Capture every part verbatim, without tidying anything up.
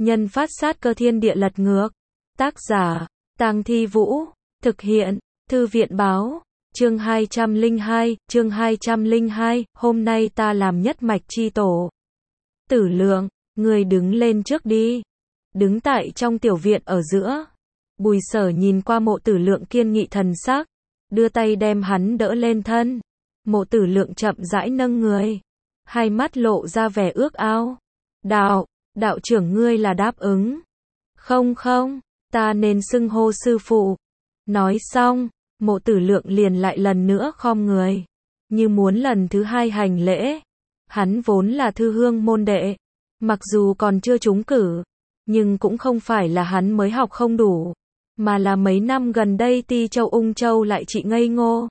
Nhân phát sát cơ thiên địa lật ngược. Tác giả, Tang Thi Vũ. Thực hiện, Thư viện báo. Chương hai trăm lẻ hai, chương hai trăm lẻ hai, hôm nay ta làm nhất mạch chi tổ. Tử Lượng, người đứng lên trước đi. Đứng tại trong tiểu viện ở giữa. Bùi Sở nhìn qua Mộ Tử Lượng kiên nghị thần sắc, đưa tay đem hắn đỡ lên thân. Mộ Tử Lượng chậm rãi nâng người, hai mắt lộ ra vẻ ước ao. Đạo, đạo trưởng ngươi là đáp ứng. Không không, ta nên xưng hô sư phụ. Nói xong, Mộ Tử Lượng liền lại lần nữa khom người, như muốn lần thứ hai hành lễ. Hắn vốn là thư hương môn đệ, mặc dù còn chưa trúng cử, nhưng cũng không phải là hắn mới học không đủ, mà là mấy năm gần đây Ti Châu Ung Châu lại trị ngây ngô.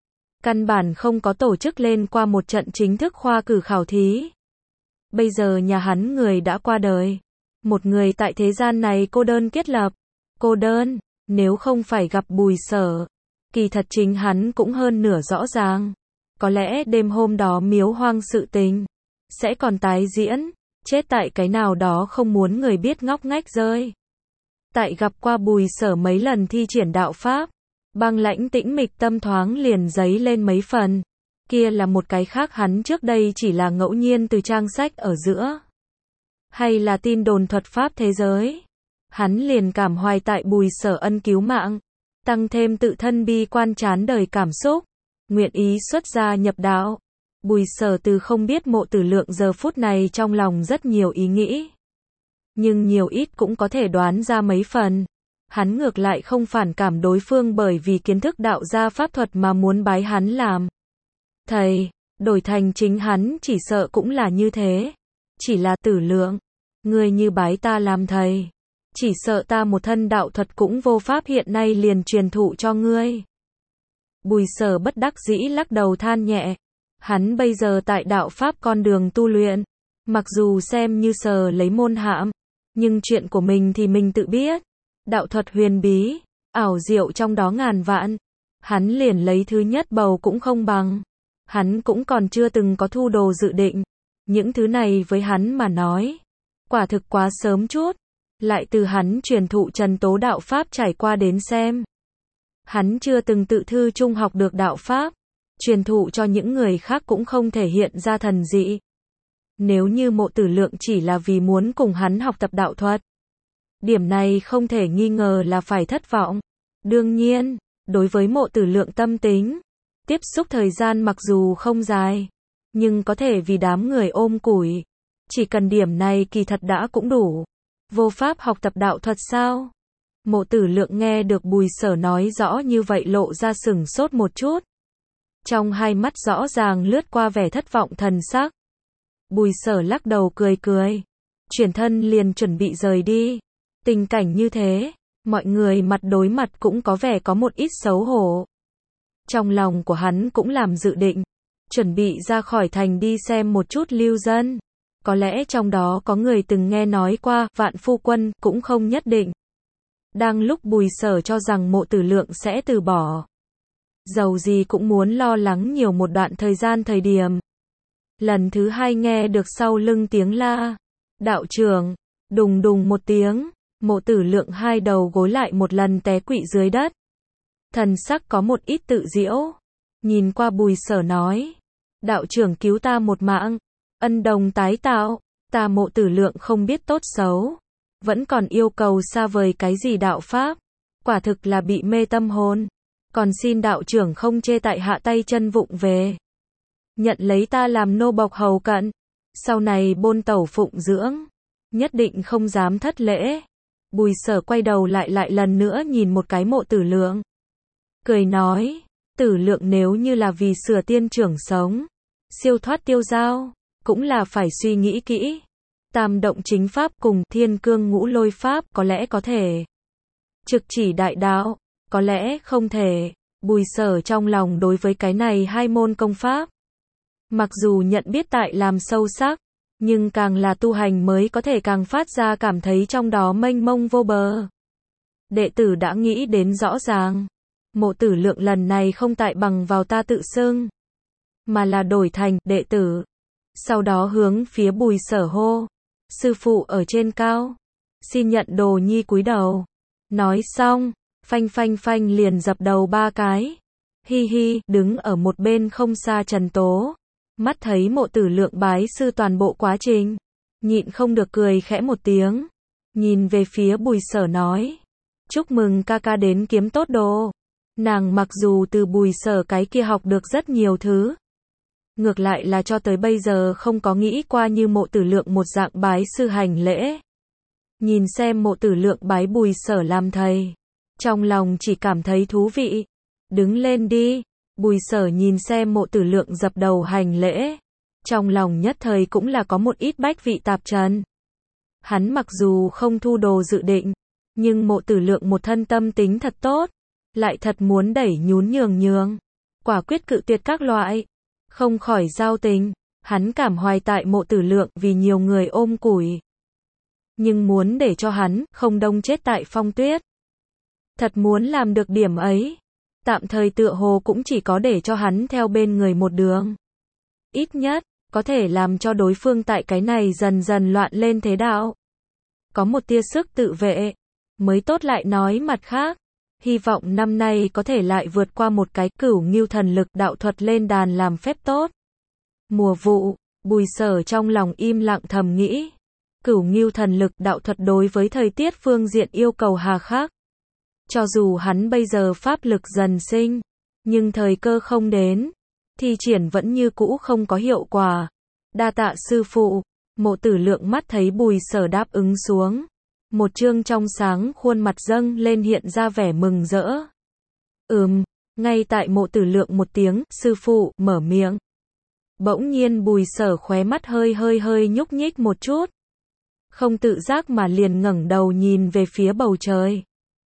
Căn bản không có tổ chức lên qua một trận chính thức khoa cử khảo thí. Bây giờ nhà hắn người đã qua đời, một người tại thế gian này cô đơn kết lập. Cô đơn, nếu không phải gặp Bùi Sở, kỳ thật chính hắn cũng hơn nửa rõ ràng. Có lẽ đêm hôm đó miếu hoang sự tình sẽ còn tái diễn, chết tại cái nào đó không muốn người biết ngóc ngách rơi. Tại gặp qua Bùi Sở mấy lần thi triển đạo pháp, băng lãnh tĩnh mịch tâm thoáng liền dấy lên mấy phần. Kia là một cái khác hắn trước đây chỉ là ngẫu nhiên từ trang sách ở giữa, hay là tin đồn thuật pháp thế giới. Hắn liền cảm hoài tại Bùi Sở ân cứu mạng, tăng thêm tự thân bi quan chán đời cảm xúc, nguyện ý xuất gia nhập đạo. Bùi Sở từ không biết Mộ Tử Lượng giờ phút này trong lòng rất nhiều ý nghĩ, nhưng nhiều ít cũng có thể đoán ra mấy phần. Hắn ngược lại không phản cảm đối phương bởi vì kiến thức đạo gia pháp thuật mà muốn bái hắn làm thầy, đổi thành chính hắn chỉ sợ cũng là như thế. Chỉ là Tử Lượng, ngươi như bái ta làm thầy, chỉ sợ ta một thân đạo thuật cũng vô pháp hiện nay liền truyền thụ cho ngươi. Bùi Sở bất đắc dĩ lắc đầu than nhẹ. Hắn bây giờ tại đạo pháp con đường tu luyện, mặc dù xem như sờ lấy môn hạm, nhưng chuyện của mình thì mình tự biết. Đạo thuật huyền bí, ảo diệu trong đó ngàn vạn, hắn liền lấy thứ nhất bầu cũng không bằng. Hắn cũng còn chưa từng có thu đồ dự định. Những thứ này với hắn mà nói, quả thực quá sớm chút. Lại từ hắn truyền thụ Trần Tố đạo pháp trải qua đến xem, hắn chưa từng tự thư trung học được đạo pháp, truyền thụ cho những người khác cũng không thể hiện ra thần dị. Nếu như Mộ Tử Lượng chỉ là vì muốn cùng hắn học tập đạo thuật, điểm này không thể nghi ngờ là phải thất vọng. Đương nhiên, đối với Mộ Tử Lượng tâm tính, tiếp xúc thời gian mặc dù không dài, nhưng có thể vì đám người ôm củi. Chỉ cần điểm này kỳ thật đã cũng đủ. Vô pháp học tập đạo thuật sao? Mộ Tử Lượng nghe được Bùi Sở nói rõ như vậy lộ ra sửng sốt một chút. Trong hai mắt rõ ràng lướt qua vẻ thất vọng thần sắc. Bùi Sở lắc đầu cười cười, chuyển thân liền chuẩn bị rời đi. Tình cảnh như thế, mọi người mặt đối mặt cũng có vẻ có một ít xấu hổ. Trong lòng của hắn cũng làm dự định, chuẩn bị ra khỏi thành đi xem một chút lưu dân. Có lẽ trong đó có người từng nghe nói qua Vạn Phu Quân, cũng không nhất định. Đang lúc Bùi Sở cho rằng Mộ Tử Lượng sẽ từ bỏ, dầu gì cũng muốn lo lắng nhiều một đoạn thời gian thời điểm, lần thứ hai nghe được sau lưng tiếng la. Đạo trưởng, đùng đùng một tiếng, Mộ Tử Lượng hai đầu gối lại một lần té quỵ dưới đất. Thần sắc có một ít tự giễu, nhìn qua Bùi Sở nói, đạo trưởng cứu ta một mạng, ân đồng tái tạo, ta Mộ Tử Lượng không biết tốt xấu, vẫn còn yêu cầu xa vời cái gì đạo pháp, quả thực là bị mê tâm hồn. Còn xin đạo trưởng không chê tại hạ tay chân vụng về, nhận lấy ta làm nô bộc hầu cận, sau này bôn tẩu phụng dưỡng, nhất định không dám thất lễ. Bùi Sở quay đầu lại lại lần nữa nhìn một cái Mộ Tử Lượng, cười nói, Tử Lượng nếu như là vì sửa tiên trưởng sống, siêu thoát tiêu dao, cũng là phải suy nghĩ kỹ. Tam động chính pháp cùng thiên cương ngũ lôi pháp có lẽ có thể, trực chỉ đại đạo có lẽ không thể. Bùi Sở trong lòng đối với cái này hai môn công pháp, mặc dù nhận biết tại làm sâu sắc, nhưng càng là tu hành mới có thể càng phát ra cảm thấy trong đó mênh mông vô bờ. Đệ tử đã nghĩ đến rõ ràng, Mộ Tử Lượng lần này không tại bằng vào ta tự xưng, mà là đổi thành đệ tử. Sau đó hướng phía Bùi Sở hô, sư phụ ở trên cao. xin nhận đồ nhi cúi đầu. Nói xong, phanh phanh phanh liền dập đầu ba cái. Hi hi, đứng ở một bên không xa Trần Tố. Mắt thấy Mộ Tử Lượng bái sư toàn bộ quá trình. Nhịn không được cười khẽ một tiếng. Nhìn về phía Bùi Sở nói. Chúc mừng ca ca đến kiếm tốt đồ. Nàng mặc dù từ Bùi Sở cái kia học được rất nhiều thứ. Ngược lại là cho tới bây giờ không có nghĩ qua như Mộ Tử Lượng một dạng bái sư hành lễ. Nhìn xem Mộ Tử Lượng bái Bùi Sở làm thầy. Trong lòng chỉ cảm thấy thú vị. Đứng lên đi. Bùi Sở nhìn xem Mộ Tử Lượng dập đầu hành lễ. Trong lòng nhất thời cũng là có một ít bách vị tạp trần. Hắn mặc dù không thu đồ dự định. Nhưng Mộ Tử Lượng một thân tâm tính thật tốt. Lại thật muốn đẩy nhún nhường nhường. Quả quyết cự tuyệt các loại. Không khỏi giao tình. Hắn cảm hoài tại Mộ Tử Lượng vì nhiều người ôm củi. Nhưng muốn để cho hắn không đông chết tại phong tuyết. Thật muốn làm được điểm ấy. Tạm thời tựa hồ cũng chỉ có để cho hắn theo bên người một đường. Ít nhất, có thể làm cho đối phương tại cái này dần dần loạn lên thế đạo. Có một tia sức tự vệ. Mới tốt lại nói mặt khác. Hy vọng năm nay có thể lại vượt qua một cái Cửu Ngưu thần lực đạo thuật lên đàn làm phép tốt. Mùa vụ, Bùi Sở trong lòng im lặng thầm nghĩ. Cửu Ngưu thần lực đạo thuật đối với thời tiết phương diện yêu cầu hà khắc. Cho dù hắn bây giờ pháp lực dần sinh, nhưng thời cơ không đến, thi triển vẫn như cũ không có hiệu quả. Đa tạ sư phụ. Mộ Tử Lượng mắt thấy Bùi Sở đáp ứng xuống. Một trương trong sáng khuôn mặt dâng lên hiện ra vẻ mừng rỡ. Ừm, ngay tại Mộ Tử Lượng một tiếng, sư phụ, mở miệng. Bỗng nhiên Bùi Sở khóe mắt hơi hơi hơi nhúc nhích một chút. Không tự giác mà liền ngẩng đầu nhìn về phía bầu trời.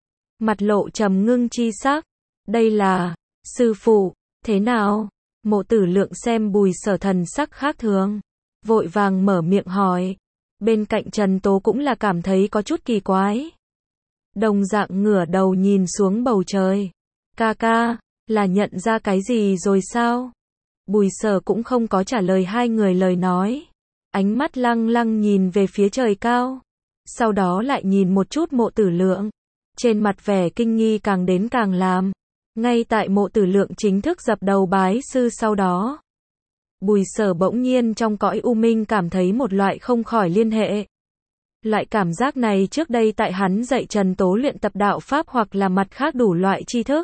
Mặt lộ trầm ngưng chi sắc. Đây là, sư phụ, thế nào? Mộ Tử Lượng xem Bùi Sở thần sắc khác thường. Vội vàng mở miệng hỏi. Bên cạnh Trần Tố cũng là cảm thấy có chút kỳ quái. Đồng dạng ngửa đầu nhìn xuống bầu trời. Ca ca, là nhận ra cái gì rồi sao? Bùi Sở cũng không có trả lời hai người lời nói. Ánh mắt lăng lăng nhìn về phía trời cao. Sau đó lại nhìn một chút Mộ Tử Lượng. Trên mặt vẻ kinh nghi càng đến càng làm. Ngay tại Mộ Tử Lượng chính thức dập đầu bái sư sau đó. Bùi Sở bỗng nhiên trong cõi u minh cảm thấy một loại không khỏi liên hệ. Loại cảm giác này trước đây tại hắn dạy Trần Tố luyện tập đạo pháp hoặc là mặt khác đủ loại tri thức.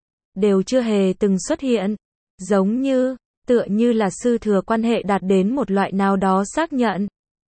Đều chưa hề từng xuất hiện. Giống như, tựa như là sư thừa quan hệ đạt đến một loại nào đó xác nhận.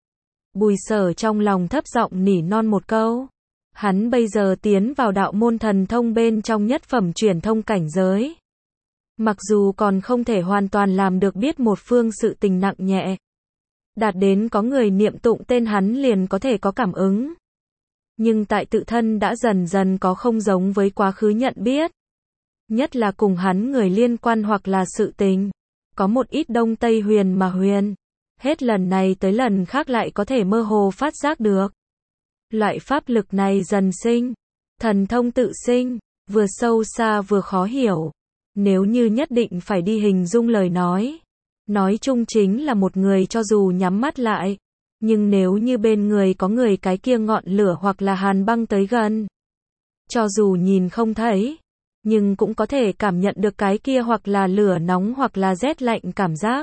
Bùi Sở trong lòng thấp giọng nỉ non một câu. Hắn bây giờ tiến vào đạo môn thần thông bên trong nhất phẩm truyền thông cảnh giới. Mặc dù còn không thể hoàn toàn làm được biết một phương sự tình nặng nhẹ. Đạt đến có người niệm tụng tên hắn liền có thể có cảm ứng. Nhưng tại tự thân đã dần dần có không giống với quá khứ nhận biết. Nhất là cùng hắn người liên quan hoặc là sự tình. Có một ít đông tây huyền mà huyền. Hết lần này tới lần khác lại có thể mơ hồ phát giác được. Loại pháp lực này dần sinh. Thần thông tự sinh. Vừa sâu xa vừa khó hiểu. Nếu như nhất định phải đi hình dung lời nói. Nói chung chính là một người cho dù nhắm mắt lại. Nhưng nếu như bên người có người cái kia ngọn lửa hoặc là hàn băng tới gần. Cho dù nhìn không thấy. Nhưng cũng có thể cảm nhận được cái kia hoặc là lửa nóng hoặc là rét lạnh cảm giác.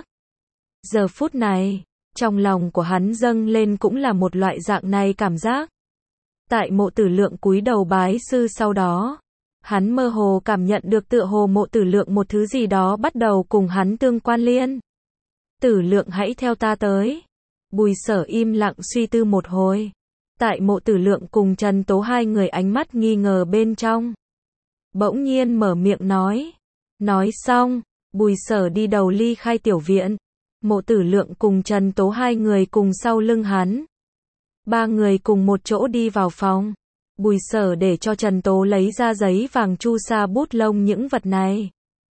Giờ phút này, trong lòng của hắn dâng lên cũng là một loại dạng này cảm giác. Tại Mộ Tử Lượng cúi đầu bái sư sau đó. Hắn mơ hồ cảm nhận được tựa hồ Mộ Tử Lượng một thứ gì đó bắt đầu cùng hắn tương quan liên. Tử Lượng hãy theo ta tới. Bùi Sở im lặng suy tư một hồi. Tại Mộ Tử Lượng cùng Trần Tố hai người ánh mắt nghi ngờ bên trong. Bỗng nhiên mở miệng nói. Nói xong, Bùi Sở đi đầu ly khai tiểu viện. Mộ Tử Lượng cùng Trần Tố hai người cùng sau lưng hắn. Ba người cùng một chỗ đi vào phòng. Bùi Sở để cho Trần Tố lấy ra giấy vàng chu sa bút lông những vật này.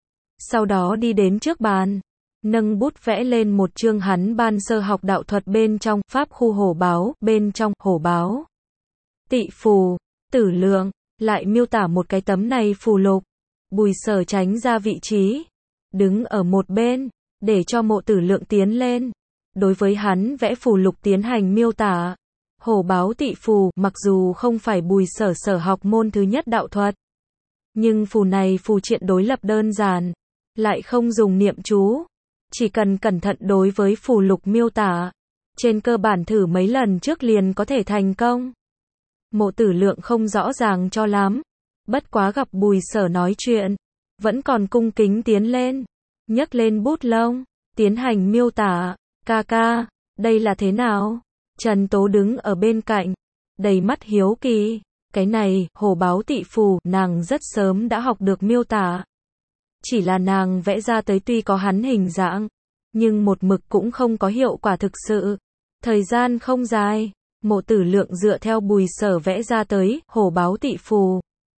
Sau đó đi đến trước bàn. Nâng bút vẽ lên một chương hắn ban sơ học đạo thuật bên trong pháp khu hổ báo, bên trong hổ báo. Tị phù, Tử Lượng, lại miêu tả một cái tấm này phù lục. Bùi Sở tránh ra vị trí. Đứng ở một bên, để cho Mộ Tử Lượng tiến lên. Đối với hắn vẽ phù lục tiến hành miêu tả. Hổ báo tị phù, mặc dù không phải Bùi Sở sở học môn thứ nhất đạo thuật, nhưng phù này phù triện đối lập đơn giản, lại không dùng niệm chú, chỉ cần cẩn thận đối với phù lục miêu tả, trên cơ bản thử mấy lần trước liền có thể thành công. Mộ Tử Lượng không rõ ràng cho lắm, bất quá gặp Bùi Sở nói chuyện, vẫn còn cung kính tiến lên, nhấc lên bút lông, tiến hành miêu tả. Ca ca, đây là thế nào? Trần Tố đứng ở bên cạnh, đầy mắt hiếu kỳ. Cái này, hổ báo tị phù, nàng rất sớm đã học được miêu tả. Chỉ là nàng vẽ ra tới tuy có hắn hình dạng, nhưng một mực cũng không có hiệu quả thực sự. Thời gian không dài, Mộ Tử Lượng dựa theo Bùi Sở vẽ ra tới, hổ báo tị phù.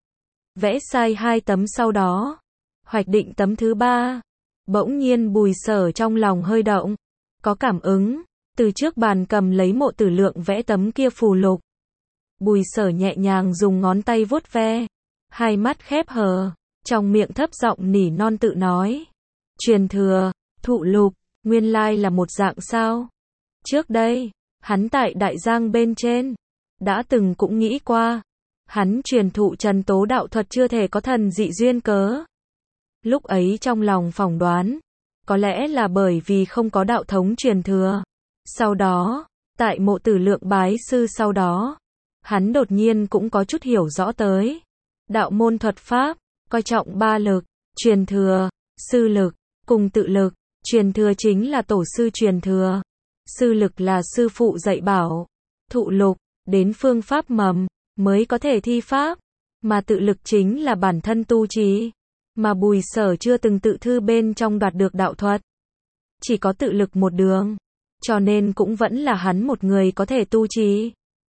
Vẽ sai hai tấm sau đó, hoạch định tấm thứ ba. Bỗng nhiên Bùi Sở trong lòng hơi động, có cảm ứng, từ trước bàn cầm lấy Mộ Tử Lượng vẽ tấm kia phù lục. Bùi Sở nhẹ nhàng dùng ngón tay vuốt ve, hai mắt khép hờ, trong miệng thấp giọng nỉ non tự nói. Truyền thừa, thụ lục, nguyên lai là một dạng sao. Trước đây, hắn tại Đại Giang bên trên, đã từng cũng nghĩ qua, hắn truyền thụ Trần Tố đạo thuật chưa thể có thần dị duyên cớ. Lúc ấy trong lòng phỏng đoán, có lẽ là bởi vì không có đạo thống truyền thừa. Sau đó, tại Mộ Tử Lượng bái sư sau đó, hắn đột nhiên cũng có chút hiểu rõ tới. Đạo môn thuật pháp, coi trọng ba lực, truyền thừa, sư lực, cùng tự lực. Truyền thừa chính là tổ sư truyền thừa. Sư lực là sư phụ dạy bảo. Thụ lục, đến phương pháp mầm, mới có thể thi pháp. Mà tự lực chính là bản thân tu trí. Mà Bùi Sở chưa từng tự thư bên trong đoạt được đạo thuật. Chỉ có tự lực một đường. Cho nên cũng vẫn là hắn một người có thể tu trí.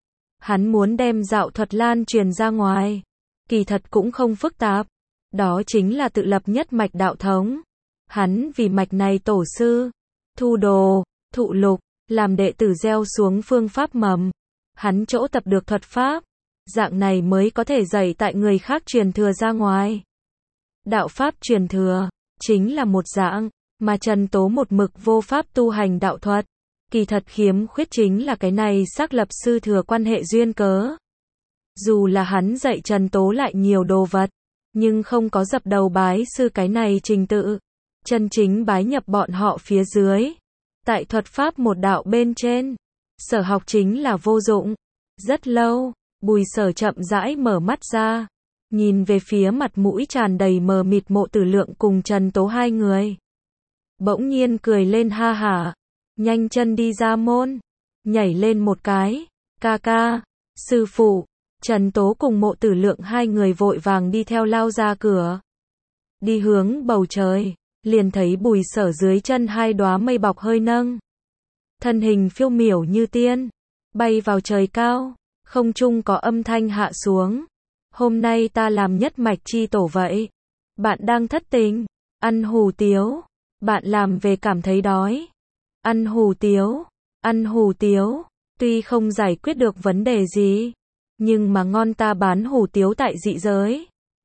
Hắn muốn đem đạo thuật lan truyền ra ngoài. Kỳ thật cũng không phức tạp. Đó chính là tự lập nhất mạch đạo thống. Hắn vì mạch này tổ sư, thu đồ, thụ lục, làm đệ tử gieo xuống phương pháp mầm. Hắn chỗ tập được thuật pháp. Dạng này mới có thể dạy tại người khác truyền thừa ra ngoài. Đạo pháp truyền thừa, chính là một dạng, mà Trần Tố một mực vô pháp tu hành đạo thuật. Kỳ thật khiếm khuyết chính là cái này xác lập sư thừa quan hệ duyên cớ. Dù là hắn dạy Trần Tố lại nhiều đồ vật, nhưng không có dập đầu bái sư cái này trình tự. Chân chính bái nhập bọn họ phía dưới. Tại thuật pháp một đạo bên trên, Sở học chính là vô dụng. Rất lâu, Bùi Sở chậm rãi mở mắt ra, nhìn về phía mặt mũi tràn đầy mờ mịt Mộ Tử Lượng cùng Trần Tố hai người. Bỗng nhiên cười lên ha hả, nhanh chân đi ra môn, nhảy lên một cái. Ca ca, sư phụ. Trần Tố cùng Mộ Tử Lượng hai người vội vàng đi theo lao ra cửa. Đi hướng bầu trời, liền thấy Bùi Sở dưới chân hai đóa mây bọc hơi nâng. Thân hình phiêu miểu như tiên, bay vào trời cao, không trung có âm thanh hạ xuống. Hôm nay ta làm nhất mạch chi tổ vậy. Bạn đang thất tình, ăn hủ tiếu. Bạn làm về cảm thấy đói. Ăn hủ tiếu, ăn hủ tiếu. Tuy không giải quyết được vấn đề gì, nhưng mà ngon, ta bán hủ tiếu tại dị giới.